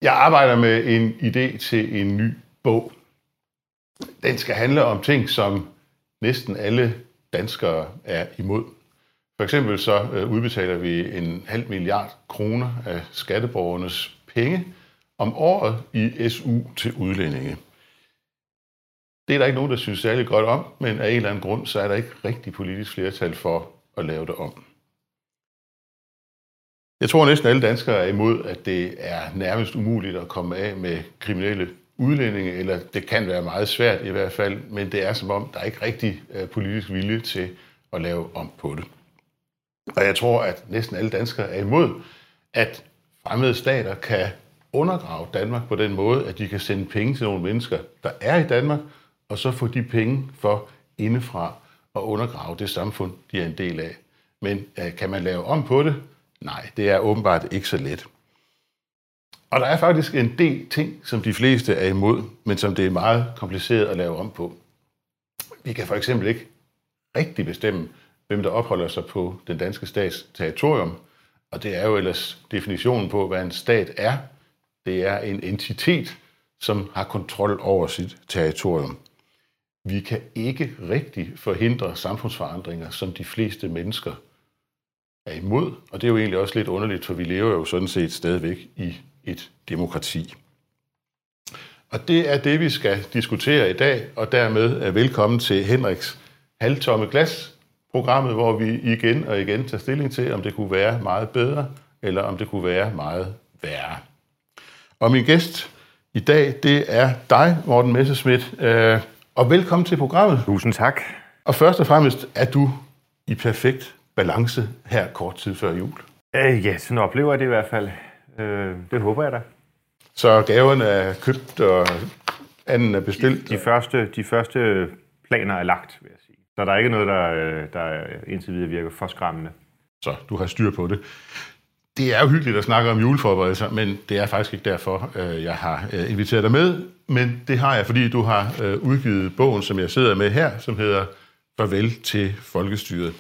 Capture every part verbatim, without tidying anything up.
Jeg arbejder med en idé til en ny bog. Den skal handle om ting, som næsten alle danskere er imod. For eksempel så udbetaler vi en halv milliard kroner af skatteborgernes penge om året i S U til udlændinge. Det er der ikke nogen, der synes særlig godt om, men af en eller anden grund, så er der ikke rigtig politisk flertal for at lave det om. Jeg tror næsten alle danskere er imod, at det er nærmest umuligt at komme af med kriminelle udlændinge, eller det kan være meget svært i hvert fald, men det er som om, der ikke rigtig er politisk vilje til at lave om på det. Og jeg tror, at næsten alle danskere er imod, at fremmede stater kan undergrave Danmark på den måde, at de kan sende penge til nogle mennesker, der er i Danmark, og så få de penge for indefra og undergrave det samfund, de er en del af. Men øh, kan man lave om på det? Nej, det er åbenbart ikke så let. Og der er faktisk en del ting, som de fleste er imod, men som det er meget kompliceret at lave om på. Vi kan for eksempel ikke rigtig bestemme, hvem der opholder sig på den danske stats territorium, og det er jo ellers definitionen på, hvad en stat er. Det er en entitet, som har kontrol over sit territorium. Vi kan ikke rigtig forhindre samfundsforandringer, som de fleste mennesker er imod, og det er jo egentlig også lidt underligt, for vi lever jo sådan set stadigvæk i et demokrati. Og det er det, vi skal diskutere i dag, og dermed er velkommen til Henriks halvtomme glas, programmet, hvor vi igen og igen tager stilling til, om det kunne være meget bedre, eller om det kunne være meget værre. Og min gæst i dag, det er dig, Morten Messerschmidt, og velkommen til programmet. Tusind tak. Og først og fremmest er du i perfekt balance her kort tid før jul. Øh, ja, sådan oplever jeg det i hvert fald. Øh, det håber jeg da. Så gaverne er købt, og anden er bestilt? De, de, første, de første planer er lagt, vil jeg sige. Så der er ikke noget, der, der indtil videre virker for skræmmende. Så du har styr på det. Det er jo hyggeligt at snakke om juleforberedelser, men det er faktisk ikke derfor, jeg har inviteret dig med. Men det har jeg, fordi du har udgivet bogen, som jeg sidder med her, som hedder Farvel til Folkestyret.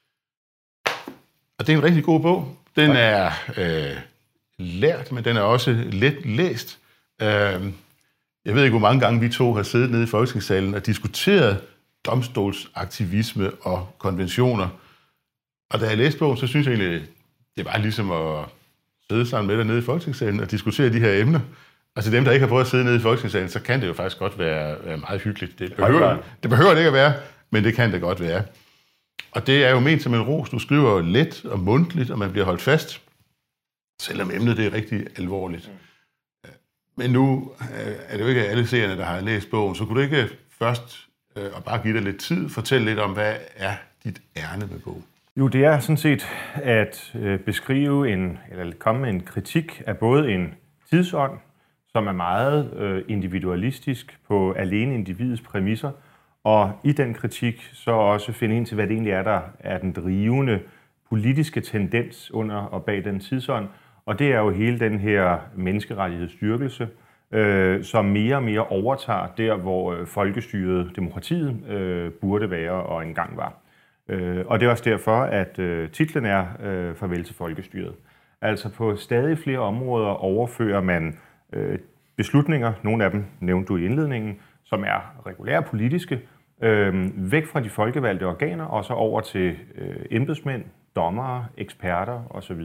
Og det er en rigtig god bog. Den er øh, lært, men den er også let læst. Øh, jeg ved ikke, hvor mange gange vi to har siddet nede i Folketingssalen og diskuteret domstolsaktivisme og konventioner. Og da jeg læste bogen, så synes jeg egentlig, det var ligesom at sidde sammen med dig nede i Folketingssalen og diskutere de her emner. Altså dem, der ikke har prøvet at sidde nede i Folketingssalen, så kan det jo faktisk godt være, være meget hyggeligt. Det behøver, det behøver det ikke at være, men det kan det godt være. Og det er jo ment som en ros. Du skriver jo let og mundtligt, og man bliver holdt fast, selvom emnet det er rigtig alvorligt. Mm. Men nu er det jo ikke alle seerne, der har læst bogen, så kunne du ikke først, og bare give dig lidt tid, fortælle lidt om, hvad er dit ærne med bogen? Jo, det er sådan set at beskrive en, eller komme med en kritik af både en tidsånd, som er meget individualistisk på alene individets præmisser, og i den kritik så også finde ind til, hvad det egentlig er, der er den drivende politiske tendens under og bag den tidsånd. Og det er jo hele den her menneskerettighedsstyrkelse, øh, som mere og mere overtager der, hvor folkestyret, demokratiet, øh, burde være og engang var. Øh, og det er også derfor, at øh, titlen er øh, Farvel til Folkestyret. Altså på stadig flere områder overfører man øh, beslutninger, nogle af dem nævnte du i indledningen, som er regulære politiske, øh, væk fra de folkevalgte organer, og så over til øh, embedsmænd, dommere, eksperter osv.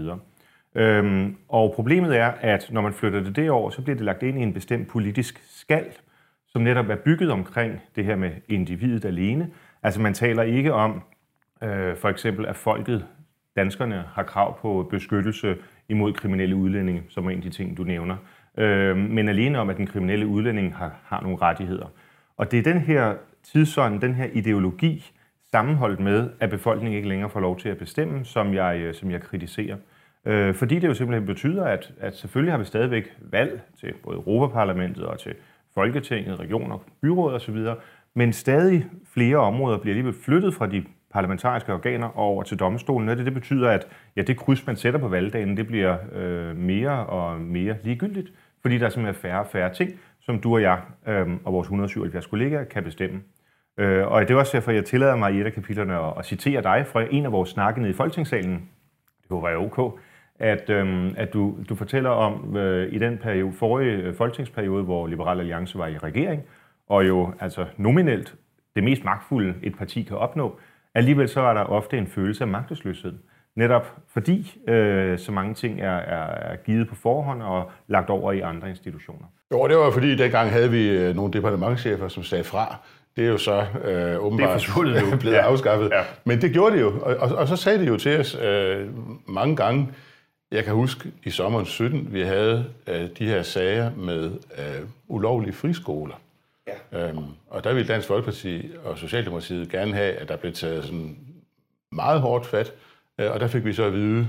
Øhm, og problemet er, at når man flytter det derover, så bliver det lagt ind i en bestemt politisk skal, som netop er bygget omkring det her med individet alene. Altså man taler ikke om, øh, for eksempel, at folket, danskerne, har krav på beskyttelse imod kriminelle udlændinge, som er en af de ting, du nævner. Øh, men alene om, at den kriminelle udlænding har, har nogle rettigheder. Og det er den her tidsånd, den her ideologi, sammenholdt med, at befolkningen ikke længere får lov til at bestemme, som jeg, som jeg kritiserer. Øh, fordi det jo simpelthen betyder, at, at selvfølgelig har vi stadigvæk valg til både Europaparlamentet og til Folketinget, regioner, byråd osv., men stadig flere områder bliver alligevel flyttet fra de parlamentariske organer og over til domstolen. Og det, det betyder, at ja, det kryds, man sætter på valgdagen, det bliver øh, mere og mere ligegyldigt, fordi der er simpelthen færre og færre ting, som du og jeg øh, og vores et hundrede og syvoghalvfjerds kollegaer kan bestemme. Øh, og det er også derfor, jeg tillader mig i et af kapitlerne at, at citere dig fra en af vores snakke nede i Folketingssalen, det håber jeg er ok, at, øhm, at du, du fortæller om øh, i den periode, forrige folketingsperiode, hvor Liberal Alliance var i regering, og jo altså nominelt det mest magtfulde et parti kan opnå, alligevel så er der ofte en følelse af magtesløshed. Netop fordi øh, så mange ting er, er, er givet på forhånd og lagt over i andre institutioner. Jo, det var fordi dengang havde vi nogle departementschefer, som sagde fra. Det er jo så øh, åbenbart det blevet ja. afskaffet. Ja. Men det gjorde det jo, og, og, og så sagde det jo til os øh, mange gange. Jeg kan huske i sommeren sytten, vi havde øh, de her sager med øh, ulovlige friskoler. Ja. Øhm, og der ville Dansk Folkeparti og Socialdemokratiet gerne have, at der blev taget sådan meget hårdt fat. Og der fik vi så at vide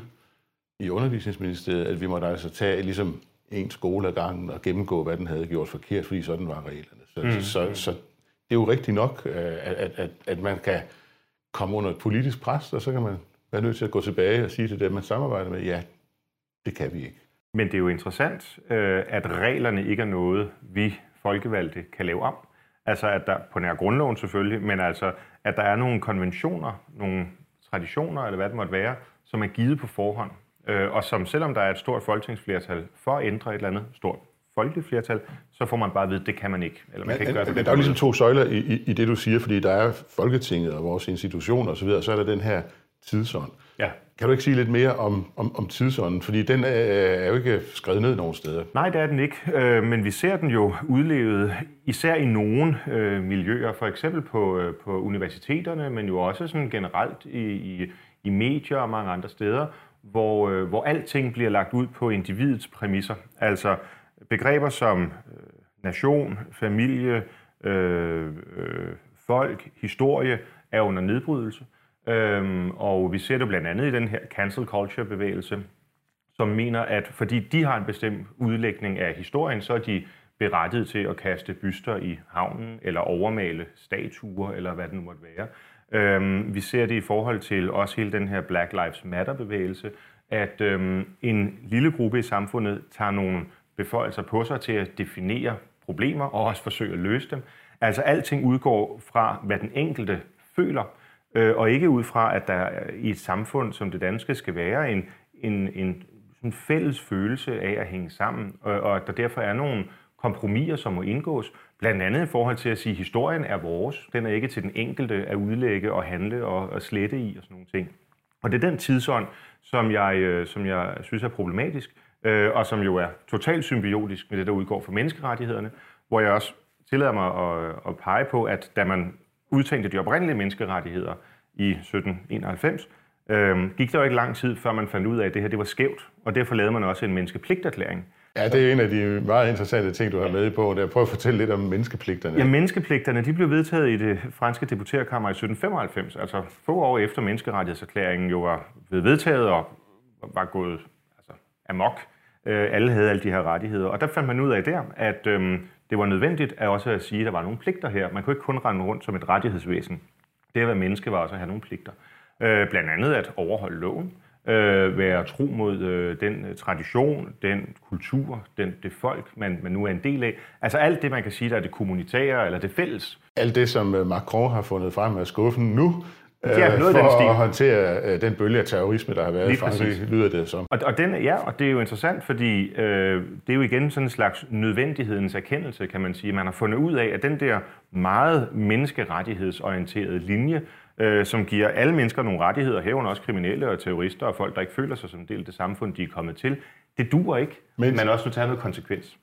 i Undervisningsministeriet, at vi måtte altså tage ligesom en skole ad gangen og gennemgå, hvad den havde gjort forkert, fordi sådan var reglerne. Så, mm. så, så, så det er jo rigtigt nok, at, at, at man kan komme under et politisk pres, og så kan man være nødt til at gå tilbage og sige til dem, man samarbejder med, ja, det kan vi ikke. Men det er jo interessant, at reglerne ikke er noget, vi folkevalgte kan lave om. Altså at der, på nær grundloven selvfølgelig, men altså at der er nogle konventioner, nogle traditioner, eller hvad det måtte være, som er givet på forhånd, øh, og som selvom der er et stort folketingsflertal for at ændre et eller andet stort folkeligt flertal, så får man bare at vide, at det kan man ikke. Eller man men, kan ikke gøre det. Men der er jo ligesom to søjler i, i, i det, du siger, fordi der er Folketinget og vores institutioner osv., og så er der den her tidsånd. Ja. Kan du ikke sige lidt mere om, om, om tidsånden? Fordi den er, er jo ikke skrevet ned nogen steder. Nej, det er den ikke, øh, men vi ser den jo udlevet, især i nogle øh, miljøer, for eksempel på, øh, på universiteterne, men jo også sådan generelt i, i, i medier og mange andre steder, hvor, øh, hvor alting bliver lagt ud på individets præmisser. Altså begreber som øh, nation, familie, øh, øh, folk, historie er under nedbrydelse. Øhm, og vi ser det blandt andet i den her cancel culture bevægelse, som mener, at fordi de har en bestemt udlægning af historien, så er de berettiget til at kaste byster i havnen, eller overmale statuer, eller hvad det nu måtte være. Øhm, vi ser det i forhold til også hele den her Black Lives Matter-bevægelse, at øhm, en lille gruppe i samfundet tager nogle beføjelser på sig til at definere problemer, og også forsøge at løse dem. Altså alting udgår fra, hvad den enkelte føler, og ikke ud fra, at der i et samfund som det danske skal være en, en, en sådan fælles følelse af at hænge sammen, og at der derfor er nogle kompromiser, som må indgås, blandt andet i forhold til at sige, at historien er vores, den er ikke til den enkelte at udlægge og handle og, og slette i og sådan nogle ting. Og det er den tidsånd, som jeg, som jeg synes er problematisk, og som jo er totalt symbiotisk med det, der udgår fra menneskerettighederne, hvor jeg også tillader mig at, at pege på, at da man udtænkte de oprindelige menneskerettigheder i sytten enoghalvfems, øh, gik der jo ikke lang tid, før man fandt ud af, at det her det var skævt, og derfor lavede man også en menneskepligterklæring. Ja, det er en af de meget interessante ting, du har med i bogen. Jeg prøver at fortælle lidt om menneskepligterne. Ja, menneskepligterne de blev vedtaget i det franske deputerkammer i sytten femoghalvfems, altså få år efter menneskerettighedserklæringen jo var blevet vedtaget og var gået altså, amok. Alle havde alle de her rettigheder, og der fandt man ud af der, at øh, det var nødvendigt at også at sige, at der var nogle pligter her. Man kunne ikke kun rende rundt som et rettighedsvæsen. Det at være menneske var også at have nogle pligter. Øh, blandt andet at overholde loven, øh, være tro mod øh, den tradition, den kultur, den, det folk, man, man nu er en del af. Altså alt det, man kan sige, der er det kommunitære eller det fælles. Alt det, som Macron har fundet frem af skuffen nu, ja, for den at håndtere den bølge af terrorisme, der har været i Frankrig, lyder det som. Og, og den, ja, og det er jo interessant, fordi øh, det er jo igen sådan en slags nødvendighedens erkendelse, kan man sige. Man har fundet ud af, at den der meget menneskerettighedsorienterede linje, øh, som giver alle mennesker nogle rettigheder, herunder også kriminelle og terrorister og folk, der ikke føler sig som en del af det samfund, de er kommet til, det duer ikke. Men man også nu tager noget konsekvens.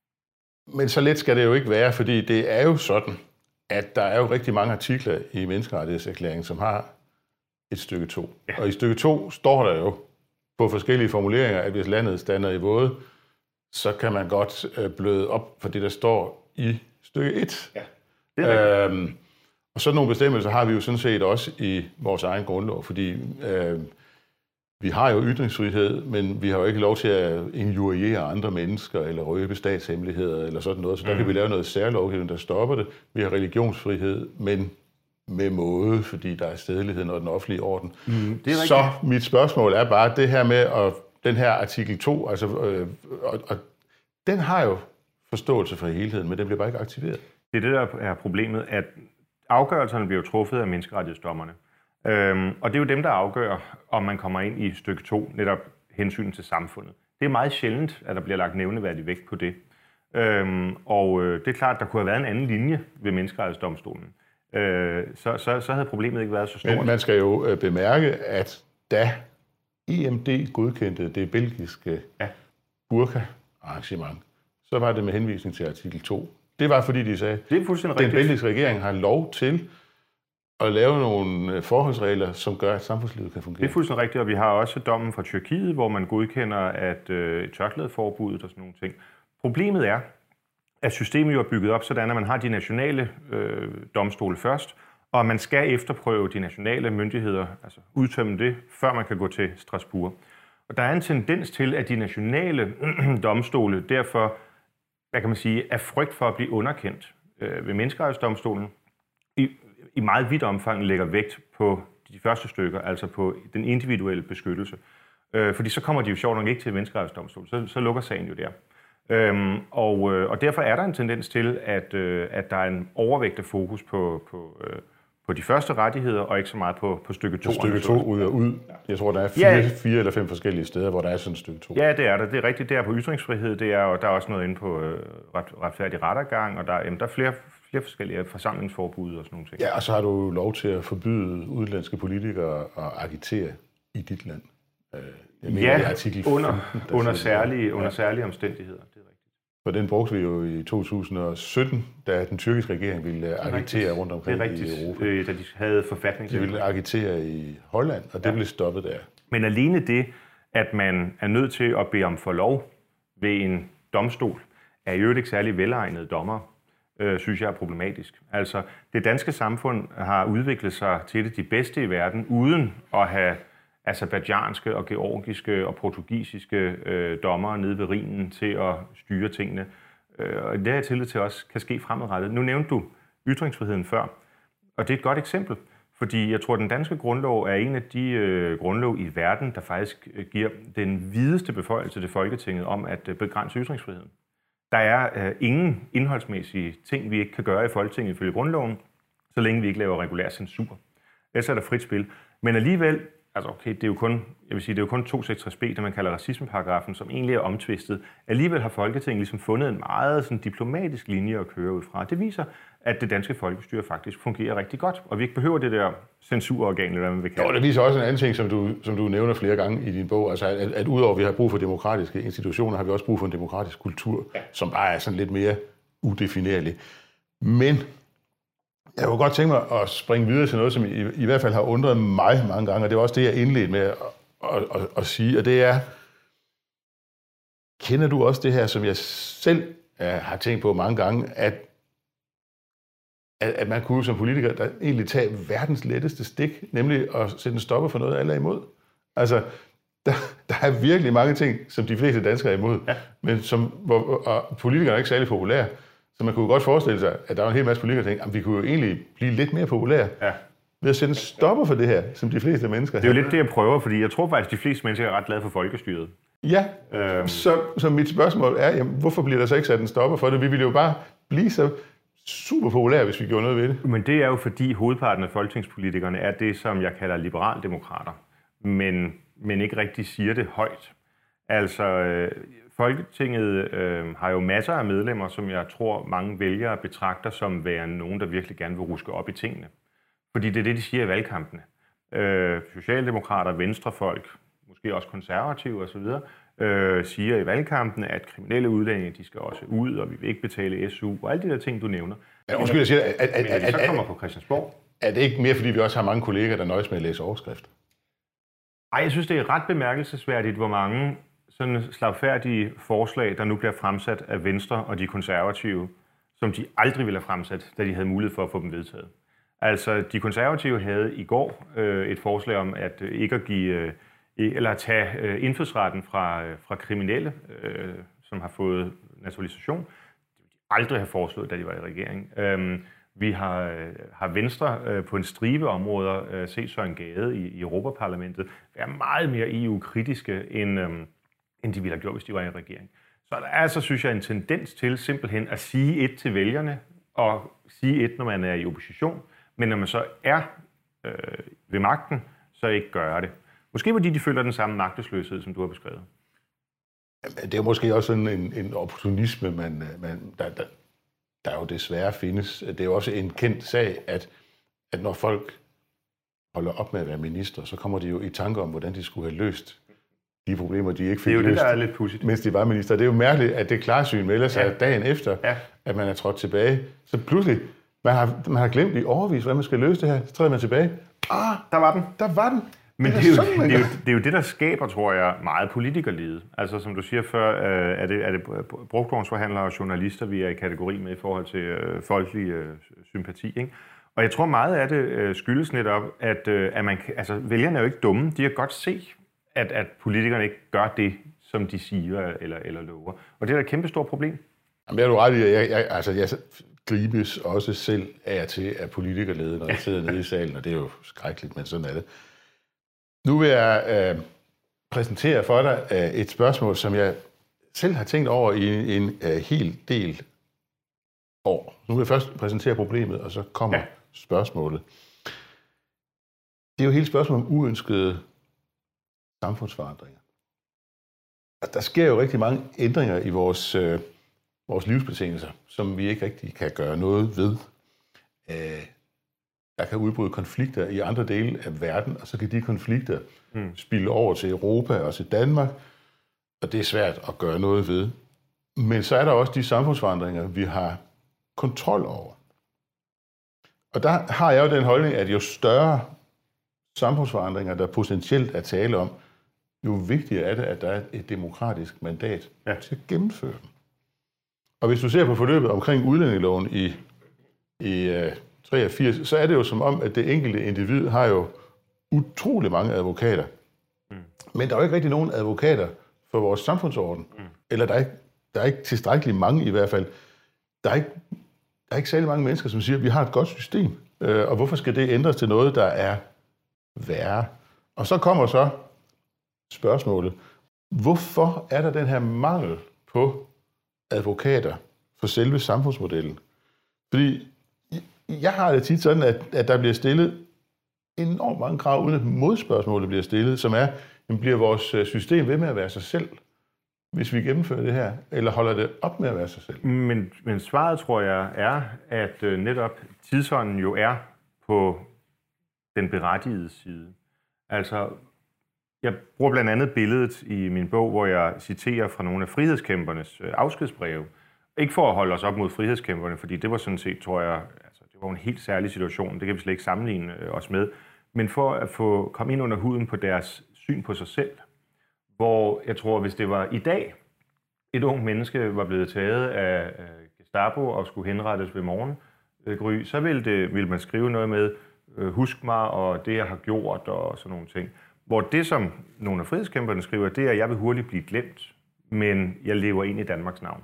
Men så let skal det jo ikke være, fordi det er jo sådan, at der er jo rigtig mange artikler i menneskerettighedserklæringen, som har et stykke to. Ja. Og i stykke to står der jo på forskellige formuleringer, at hvis landet stander i våde, så kan man godt bløde op for det, der står i stykke et. Ja. Det er øhm, og sådan nogle bestemmelser har vi jo sådan set også i vores egen grundlov, fordi øh, vi har jo ytringsfrihed, men vi har jo ikke lov til at injuriere andre mennesker eller røbe statshemmeligheder eller sådan noget. Så der mm. kan vi lave noget særlovgivning, der stopper det. Vi har religionsfrihed, men med måde, fordi der er stedlighed og den offentlige orden. Mm, det er så mit spørgsmål er bare det her med, at den her artikel to, altså, øh, og, og den har jo forståelse for helheden, men den bliver bare ikke aktiveret. Det er det, der er problemet, at afgørelserne bliver truffet af menneskerettighedsdommerne. Øhm, og det er jo dem, der afgør, om man kommer ind i stykke to, netop hensyn til samfundet. Det er meget sjældent, at der bliver lagt nævneværdig vægt på det. Øhm, og øh, det er klart, at der kunne have været en anden linje ved menneskerettighedsdomstolen. Øh, så, så, så havde problemet ikke været så stort. Men man skal jo bemærke, at da I M D godkendte det belgiske ja. burka-arrangement, så var det med henvisning til artikel to. Det var fordi, de sagde, det er fuldstændig den rigtigt. belgiske regering har lov til at lave nogle forholdsregler, som gør, at samfundslivet kan fungere. Det er fuldstændig rigtigt, og vi har også dommen fra Tyrkiet, hvor man godkender at øh, tørklædeforbuddet og sådan nogle ting. Problemet er, at systemet jo er bygget op sådan, at man har de nationale øh, domstole først, og man skal efterprøve de nationale myndigheder, altså udtømme det, før man kan gå til Strasbourg. Og der er en tendens til, at de nationale domstole derfor, hvad kan man sige, er frygt for at blive underkendt øh, ved menneskerettighedsdomstolen, i, i meget vidt omfang lægger vægt på de første stykker, altså på den individuelle beskyttelse. Øh, fordi så kommer de jo sjovt nok ikke til menneskerettighedsdomstolen, så, så lukker sagen jo der. Øhm, og, øh, og derfor er der en tendens til, at, øh, at der er en overvægtet fokus på, på, øh, på de første rettigheder, og ikke så meget på, på stykke to. Stykke to ud og ud. Jeg tror, der er fire, ja. fire eller fem forskellige steder, hvor der er sådan et stykke to. Ja, det er der. Det er rigtigt. Det er på ytringsfrihed, det er, og der er også noget inde på øh, ret, retfærdig rettergang, og der, jamen, der er flere, flere forskellige forsamlingsforbud og sådan nogle ting. Ja, og så har du lov til at forbyde udenlandske politikere at agitere i dit land. Jeg mener, ja, artikel under, femten, under, særlige, under ja. særlige omstændigheder. Det er rigtigt. For den brugte vi jo i to tusind og sytten, da den tyrkiske regering ville agitere rundt omkring i Europa. Øh, da de havde forfatning. De ville agitere i Holland, og det ja. blev stoppet der. Men alene det, at man er nødt til at bede om forlov ved en domstol, er jo ikke særlig velegnede dommer, øh, synes jeg er problematisk. Altså, det danske samfund har udviklet sig til det de bedste i verden, uden at have aserbajdsjanske og georgiske og portugisiske øh, dommere nede ved Rhinen til at styre tingene. Øh, og det har jeg tillid til også kan ske fremadrettet. Nu nævnte du ytringsfriheden før, og det er et godt eksempel, fordi jeg tror, at den danske grundlov er en af de øh, grundlov i verden, der faktisk øh, giver den videste beføjelse til Folketinget om at øh, begrænse ytringsfriheden. Der er øh, ingen indholdsmæssige ting, vi ikke kan gøre i Folketinget ifølge grundloven, så længe vi ikke laver regulær censur. Ellers er der frit spil. Men alligevel, altså okay, det er jo kun, jeg vil sige, det er jo kun to hundrede seksogtres b, det man kalder racismeparagrafen, som egentlig er omtvistet. Alligevel har Folketinget ligesom fundet en meget sådan, diplomatisk linje at køre ud fra. Det viser, at det danske folkestyre faktisk fungerer rigtig godt, og vi ikke behøver det der censurorgan, eller hvad man vil kalde det. Jo, det viser også en anden ting, som du, som du nævner flere gange i din bog, altså at, at udover at vi har brug for demokratiske institutioner, har vi også brug for en demokratisk kultur, ja. som bare er sådan lidt mere udefinerlig. Men jeg kunne godt tænke mig at springe videre til noget, som i, i hvert fald har undret mig mange gange, og det var også det, jeg indledte med at, at, at, at sige, og det er, kender du også det her, som jeg selv uh, har tænkt på mange gange, at, at, at man kunne som politiker der egentlig tage verdens letteste stik, nemlig at sætte en stopper for noget, alle er imod. Altså, der, der er virkelig mange ting, som de fleste danskere er imod, ja. men som hvor, og politikere er ikke særlig populære. Så man kunne godt forestille sig, at der var en hel masse politikere, der tænkte, at vi kunne jo egentlig blive lidt mere populære ja. ved at sætte en stopper for det her, som de fleste mennesker. Det er jo lidt det, jeg prøver, fordi jeg tror faktisk, at de fleste mennesker er ret glade for folkestyret. Ja, øhm. så, så mit spørgsmål er, jamen, hvorfor bliver der så ikke sat en stopper for det? Vi ville jo bare blive så super populære, hvis vi gjorde noget ved det. Men det er jo fordi hovedparten af folketingspolitikerne er det, som jeg kalder liberaldemokrater, men, men ikke rigtig siger det højt. Altså, øh, Folketinget øh, har jo masser af medlemmer, som jeg tror mange vælgere betragter som værende nogen, der virkelig gerne vil ruske op i tingene. Fordi det er det, de siger i valgkampene. Øh, Socialdemokrater, venstrefolk, måske også konservative osv., øh, siger i valgkampen, at kriminelle udlændinge, de skal også ud, og vi vil ikke betale S U, og alle de der ting, du nævner. Ja, undskyld, jeg siger, at, at, at, at, så kommer på Christiansborg. Er det ikke mere, fordi vi også har mange kolleger, der nøjes med at læse overskrift? Ej, jeg synes, det er ret bemærkelsesværdigt, hvor mange sådan slagfærdige forslag, der nu bliver fremsat af Venstre og de konservative, som de aldrig ville have fremsat, da de havde mulighed for at få dem vedtaget. Altså, de konservative havde i går øh, et forslag om at øh, ikke at give øh, eller at tage øh, indfødsretten fra, øh, fra kriminelle, øh, som har fået naturalisation. Det ville de aldrig have foreslået, da de var i regering. Øh, vi har, øh, har Venstre øh, på en stribe områder øh, set Søren Gade i, i Europaparlamentet være meget mere E U-kritiske end øh, end de ville have gjort, hvis de var i en regering. Så der er altså, synes jeg, en tendens til simpelthen at sige et til vælgerne, og sige et, når man er i opposition, men når man så er øh, ved magten, så ikke gøre det. Måske fordi de føler den samme magtesløshed, som du har beskrevet. Det er måske også sådan en, en opportunisme, man, man, der, der, der jo desværre findes. Det er jo også en kendt sag, at, at når folk holder op med at være minister, så kommer de jo i tanke om, hvordan de skulle have løst de problemer, de ikke fik løst. Det er jo løst, det, der er lidt pudsigt. Mens de var minister. Det er jo mærkeligt, at det klarsyn melder sig ja. dagen efter, ja. at man er trådt tilbage. Så pludselig, man har, man har glemt i overvis, hvordan man skal løse det her. Så træder man tilbage. Ah, der var den. Der var den. Men det er, det, er jo, det, er jo, det er jo det, der skaber, tror jeg, meget politikerlede. Altså, som du siger før, øh, er det, er det brugtvognsforhandlere og journalister, vi er i kategori med i forhold til øh, folkelig øh, sympati, ikke? Og jeg tror meget af det øh, skyldes netop, at, øh, at man, altså, vælgerne er jo ikke dumme. De kan godt se, at, at politikerne ikke gør det, som de siger eller, eller lover. Og det er da et kæmpe stort problem. Jamen, jeg er jo ret i, jeg, jeg, altså, jeg gribes også selv af til af politikerlede, når jeg sidder nede i salen, og det er jo skrækkeligt, men sådan er det. Nu vil jeg øh, præsentere for dig øh, et spørgsmål, som jeg selv har tænkt over i en, en øh, hel del år. Nu vil jeg først præsentere problemet, og så kommer ja. spørgsmålet. Det er jo hele spørgsmålet om uønskede samfundsforandringer. Og der sker jo rigtig mange ændringer i vores, øh, vores livsbetingelser, som vi ikke rigtig kan gøre noget ved. Øh, Der kan udbryde konflikter i andre dele af verden, og så kan de konflikter mm. spille over til Europa og til Danmark, og det er svært at gøre noget ved. Men så er der også de samfundsforandringer, vi har kontrol over. Og der har jeg jo den holdning, at jo større samfundsforandringer, der potentielt er tale om, jo vigtigere er det, at der er et demokratisk mandat ja. til at gennemføre dem. Og hvis du ser på forløbet omkring udlændingeloven i, i uh, treogfirs, så er det jo som om, at det enkelte individ har jo utrolig mange advokater. Mm. Men der er jo ikke rigtig nogen advokater for vores samfundsorden. Mm. Eller der er, ikke, der er ikke tilstrækkeligt mange i hvert fald. Der er ikke, der er ikke særlig mange mennesker, som siger, at vi har et godt system. Øh, og hvorfor skal det ændres til noget, der er værre? Og så kommer så spørgsmålet. Hvorfor er der den her mangel på advokater for selve samfundsmodellen? Fordi jeg har det tit sådan, at, at der bliver stillet enormt mange krav, uden at modspørgsmålet bliver stillet, som er, jamen, bliver vores system ved med at være sig selv, hvis vi gennemfører det her, eller holder det op med at være sig selv? Men, men svaret, tror jeg, er, at uh, netop tidsånden jo er på den berettigede side. Altså, jeg bruger blandt andet billedet i min bog, hvor jeg citerer fra nogle af frihedskæmpernes uh, afskedsbreve. Ikke for at holde os op mod frihedskæmperne, fordi det var sådan set, tror jeg, altså, det var en helt særlig situation, det kan vi slet ikke sammenligne uh, os med, men for at få komme ind under huden på deres syn på sig selv, hvor jeg tror, hvis det var i dag, et ung menneske var blevet taget af Gestapo og skulle henrettes ved morgengry, så ville, det, ville man skrive noget med, husk mig og det, jeg har gjort og sådan nogle ting. Hvor det, som nogle af frihedskæmperne skriver, det er, at jeg vil hurtigt blive glemt, men jeg lever ind i Danmarks navn.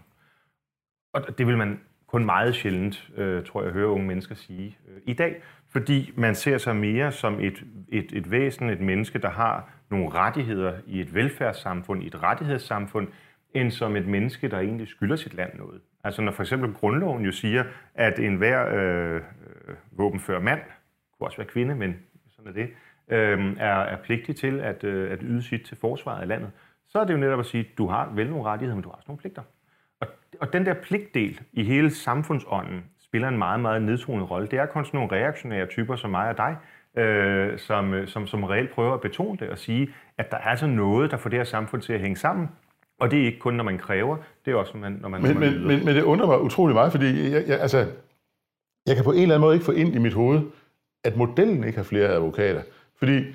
Og det vil man kun meget sjældent, øh, tror jeg, høre unge mennesker sige øh, i dag, fordi man ser sig mere som et, et, et væsen, et menneske, der har nogle rettigheder i et velfærdssamfund, i et rettighedssamfund, end som et menneske, der egentlig skylder sit land noget. Altså når for eksempel grundloven jo siger, at enhver øh, øh, våbenfør mand, kunne også være kvinde, men sådan er det, øh, er, er pligtig til at, øh, at yde sit til forsvaret af landet, så er det jo netop at sige, at du har vel nogle rettigheder, men du har også nogle pligter. Og, og den der pligtdel i hele samfundsånden spiller en meget, meget nedtonet rolle. Det er kun sådan nogle reaktionære typer som mig og dig, øh, som, som, som reelt prøver at betone det og sige, at der er altså noget, der får det her samfund til at hænge sammen. Og det er ikke kun, når man kræver, det er også, når man, når man, men, når man men, men, men det undrer mig utrolig meget, fordi jeg, jeg, altså, jeg kan på en eller anden måde ikke få ind i mit hoved, at modellen ikke har flere advokater. Fordi,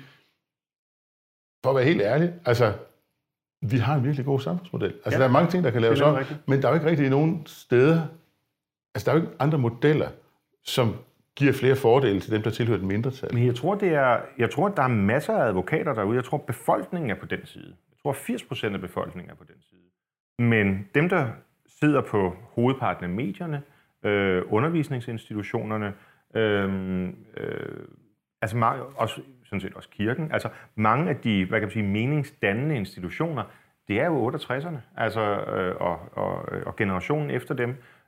for at være helt ærlig, altså, vi har en virkelig god samfundsmodel. Altså, ja, der er mange ting, der kan laves om, men der er jo ikke rigtig nogen steder, altså, der er jo ikke andre modeller, som giver flere fordele til dem, der tilhører et mindretal. Men jeg tror, det er, jeg tror, der er masser af advokater derude. Jeg tror, befolkningen er på den side. Jeg tror, firs procent af befolkningen er på den side. Men dem, der sidder på hovedparten af medierne, øh, undervisningsinstitutionerne, øh, øh, altså mange, også, sådan set også kirken, altså mange af de, hvad kan man sige, meningsdannende institutioner, det er jo otteogtresserne, altså, øh, og, og, og generationen efter dem.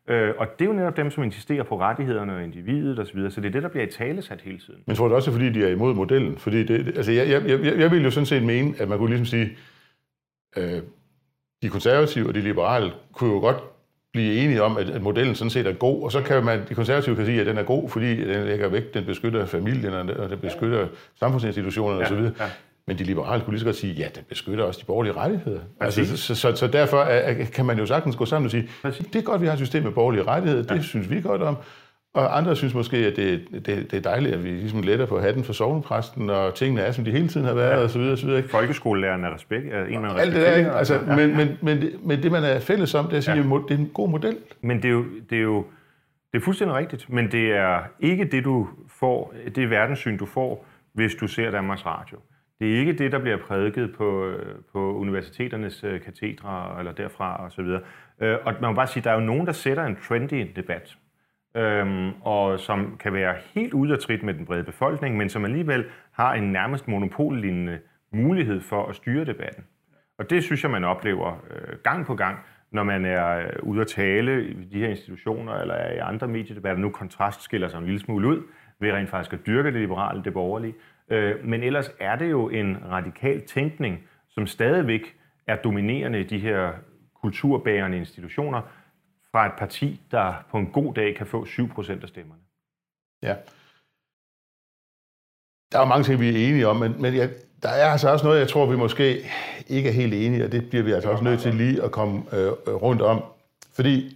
Øh, og det er jo netop dem, som insisterer på rettighederne og individet osv., så, videre. Så det er det, der bliver i talesat hele tiden. Men tror du også, fordi de er imod modellen? Fordi det, altså jeg, jeg, jeg, jeg vil jo sådan set mene, at man kunne ligesom sige, øh, de konservative og de liberale kunne jo godt blive enige om, at, at modellen sådan set er god, og så kan man, de konservative kan sige, at den er god, fordi den lægger væk, den beskytter familien, og den beskytter samfundsinstitutionerne ja, osv., ja. Men de liberale kunne lige så godt sige, ja, den beskytter også de borgerlige rettigheder. Altså, så, så, så derfor er, kan man jo sagtens gå sammen og sige, Præcis. det er godt, vi har et system med borgerlige rettigheder, det ja. synes vi godt om, og andre synes måske, at det, det, det er dejligt, at vi ligesom letter på hatten for sognepræsten, og tingene er, som de hele tiden har været, ja. og så videre, og så videre. Folkeskolelæreren er respekt, er en, man respekterer. Alt det der, ikke? Altså, ja. men, men, men, det, men det, man er fælles om, det er at sige, ja. det er en god model. Men det er jo, det er jo det er fuldstændig rigtigt, men det er ikke det, du får, det verdenssyn, du får, hvis du ser Danmarks Radio. Det er ikke det, der bliver prædiket på, på universiteternes katedrer eller derfra og så videre. Og man må bare sige, at der er jo nogen, der sætter en trendy debat, øhm, og som kan være helt ude af trit med den brede befolkning, men som alligevel har en nærmest monopollignende mulighed for at styre debatten. Og det synes jeg, man oplever øh, gang på gang, når man er ude at tale i de her institutioner eller er i andre mediedebatter. Nu Kontrast skiller sig en lille smule ud ved rent faktisk at dyrke det liberale, det borgerlige. Men ellers er det jo en radikal tænkning, som stadigvæk er dominerende i de her kulturbærende institutioner, fra et parti, der på en god dag kan få syv procent af stemmerne. Ja. Der er jo mange ting, vi er enige om, men, men ja, der er altså også noget, jeg tror, vi måske ikke er helt enige, og det bliver vi altså også nødt til lige at komme øh, rundt om. Fordi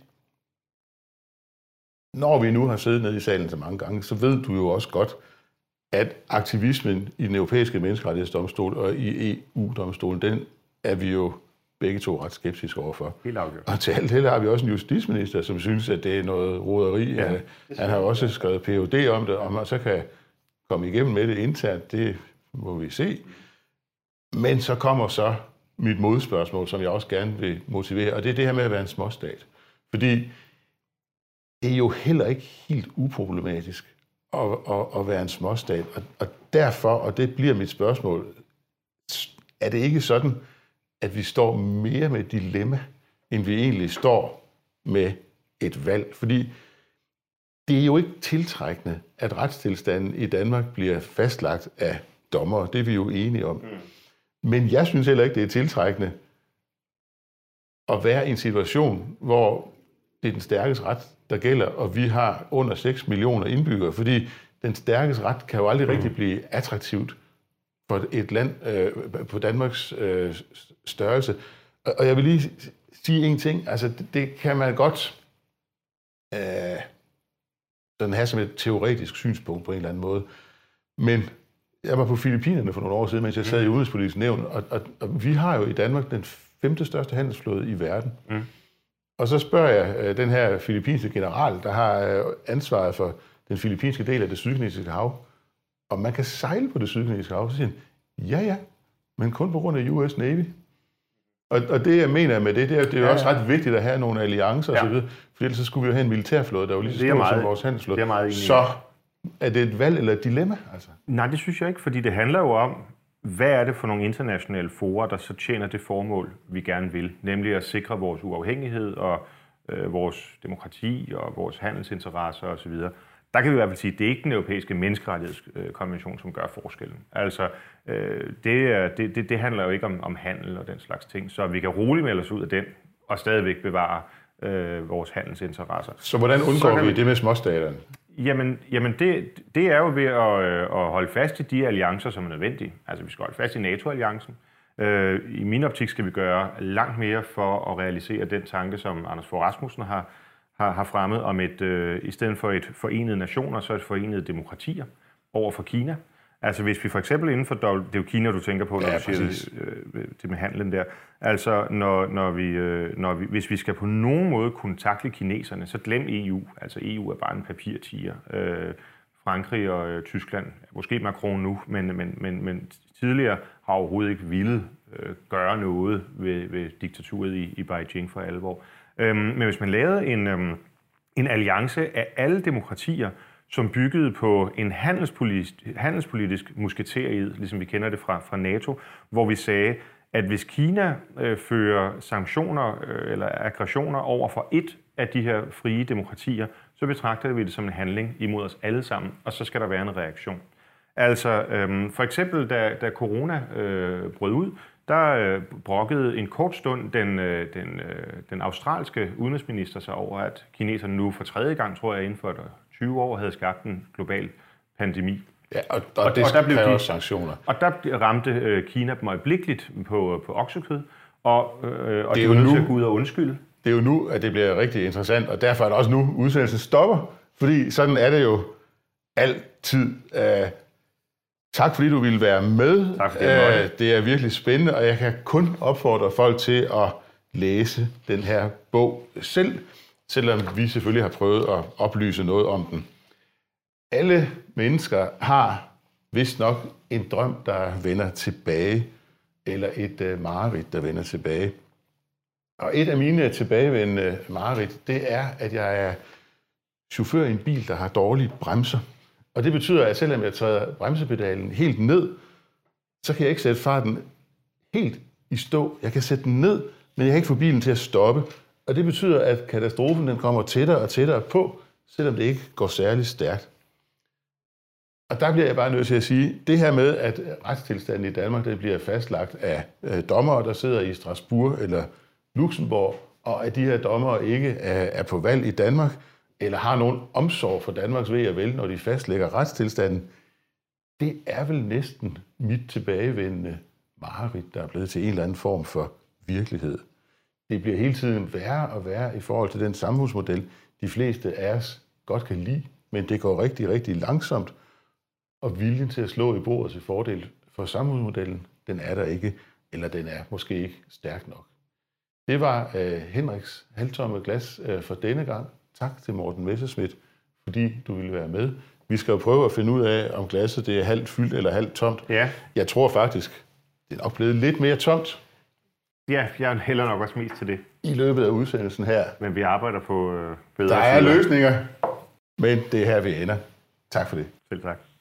når vi nu har siddet nede i salen så mange gange, så ved du jo også godt, at aktivismen i den europæiske menneskerettighedsdomstol og i E U-domstolen, den er vi jo begge to ret skeptiske overfor. Helt afgjort. Og til alt det har vi også en justitsminister, som synes, at det er noget roderi. Ja, han har også skrevet P H D om det, og man så kan komme igennem med det internt, det må vi se. Men så kommer så mit modspørgsmål, som jeg også gerne vil motivere, og det er det her med at være en småstat. Fordi det er jo heller ikke helt uproblematisk at, at, at være en småstat. Og, og derfor, og det bliver mit spørgsmål, er det ikke sådan, at vi står mere med et dilemma, end vi egentlig står med et valg? Fordi det er jo ikke tiltrækkende, at retstilstanden i Danmark bliver fastlagt af dommere. Det er vi jo enige om. Mm. Men jeg synes heller ikke, det er tiltrækkende at være i en situation, hvor det er den stærkes ret, der gælder, og vi har under seks millioner indbyggere, fordi den stærkes ret kan jo aldrig mm. rigtig blive attraktivt for et land øh, på Danmarks øh, størrelse. Og jeg vil lige sige en ting, altså det, det kan man godt øh, sådan have som et teoretisk synspunkt på en eller anden måde, men jeg var på Filippinerne for nogle år siden, mens jeg sad i Udenrigspolitisk Nævn, og, og, og vi har jo i Danmark den femte største handelsflåde i verden. Mm. Og så spørger jeg øh, den her filippinske general, der har øh, ansvaret for den filippinske del af det sydkinesiske hav, om man kan sejle på det sydkinesiske hav. Så siger han, ja ja, men kun på grund af U S Navy. Og, og det, jeg mener med det, det er, det er jo ja, også ja. ret vigtigt at have nogle alliancer ja. osv., for ellers så skulle vi jo have en militærflåde, der var lige så stor som vores handelsflåde. Det er meget så er det et valg eller et dilemma? Altså? Nej, det synes jeg ikke, fordi det handler jo om, hvad er det for nogle internationale forer, der så tjener det formål, vi gerne vil, nemlig at sikre vores uafhængighed og øh, vores demokrati og vores handelsinteresser osv. Der kan vi i hvert fald sige, at det er ikke den europæiske menneskerettighedskonvention, som gør forskellen. Altså, øh, det, det, det, det handler jo ikke om, om handel og den slags ting, så vi kan roligt melde os ud af den og stadigvæk bevare øh, vores handelsinteresser. Så hvordan undgår vi det med småstaterne? Jamen, jamen det, det er jo ved at, øh, at holde fast i de alliancer, som er nødvendige. Altså, vi skal holde fast i NATO-alliancen. Øh, I min optik skal vi gøre langt mere for at realisere den tanke, som Anders Fogh Rasmussen har, har, har fremmet om et, øh, i stedet for et forenet nationer, så et forenet demokratier over for Kina. Altså hvis vi for eksempel inden for, det er jo Kina, du tænker på, når ja, du siger det, øh, det med handlen der. Altså når, når vi, øh, når vi, hvis vi skal på nogen måde kunne takle kineserne, så glem E U. Altså E U er bare en papirtiger. Øh, Frankrig og øh, Tyskland, måske Macron nu, men, men, men, men tidligere har overhovedet ikke villet øh, gøre noget ved, ved diktaturet i, i Beijing for alvor. Øhm, men hvis man lavede en, øhm, en alliance af alle demokratier, som byggede på en handelspolitisk, handelspolitisk musketeriet, ligesom vi kender det fra, fra NATO, hvor vi sagde, at hvis Kina øh, fører sanktioner øh, eller aggressioner over for et af de her frie demokratier, så betragter vi det som en handling imod os alle sammen, og så skal der være en reaktion. Altså øhm, for eksempel, da, da corona øh, brød ud, der øh, brokkede en kort stund den, øh, den, øh, den australske udenrigsminister sig over, at kineserne nu for tredje gang, tror jeg, inden for tyve år havde skabt en global pandemi. Ja, og, og, og det og der blev de, sanktioner. Og der ramte øh, Kina dem øjeblikkeligt på, på oksekød, og, øh, og det de var nødt til at gå ud og undskylde. Det er jo nu, at det bliver rigtig interessant, og derfor er det også nu, udsendelsen stopper, fordi sådan er det jo altid. Uh, tak fordi du ville være med. Tak for det, uh, det er virkelig spændende, og jeg kan kun opfordre folk til at læse den her bog selv, selvom vi selvfølgelig har prøvet at oplyse noget om den. Alle mennesker har vist nok en drøm, der vender tilbage, eller et uh, mareridt, der vender tilbage. Og et af mine tilbagevendende mareridt, det er, at jeg er chauffør i en bil, der har dårlige bremser. Og det betyder, at selvom jeg træder bremsepedalen helt ned, så kan jeg ikke sætte farten helt i stå. Jeg kan sætte den ned, men jeg kan ikke få bilen til at stoppe. Og det betyder, at katastrofen den kommer tættere og tættere på, selvom det ikke går særlig stærkt. Og der bliver jeg bare nødt til at sige, det her med, at retstilstanden i Danmark det bliver fastlagt af øh, dommere, der sidder i Strasbourg eller Luxembourg, og at de her dommere ikke er, er på valg i Danmark, eller har nogen omsorg for Danmarks ved og vel, når de fastlægger retstilstanden, det er vel næsten mit tilbagevendende mareridt, der er blevet til en eller anden form for virkelighed. Det bliver hele tiden værre og værre i forhold til den samfundsmodel, de fleste af os godt kan lide, men det går rigtig, rigtig langsomt, og viljen til at slå i bordet til fordel for samfundsmodellen, den er der ikke, eller den er måske ikke stærk nok. Det var øh, Henriks halvtomme glas øh, for denne gang. Tak til Morten Messerschmidt, fordi du ville være med. Vi skal jo prøve at finde ud af, om glasset det er halvt fyldt eller halvt tomt. Ja. Jeg tror faktisk, det er nok blevet lidt mere tomt. Ja, jeg hælder nok også mest til det. I løbet af udsendelsen her. Men vi arbejder på øh, bedre. Der er løsninger, men det er her, vi ender. Tak for det. Selv tak.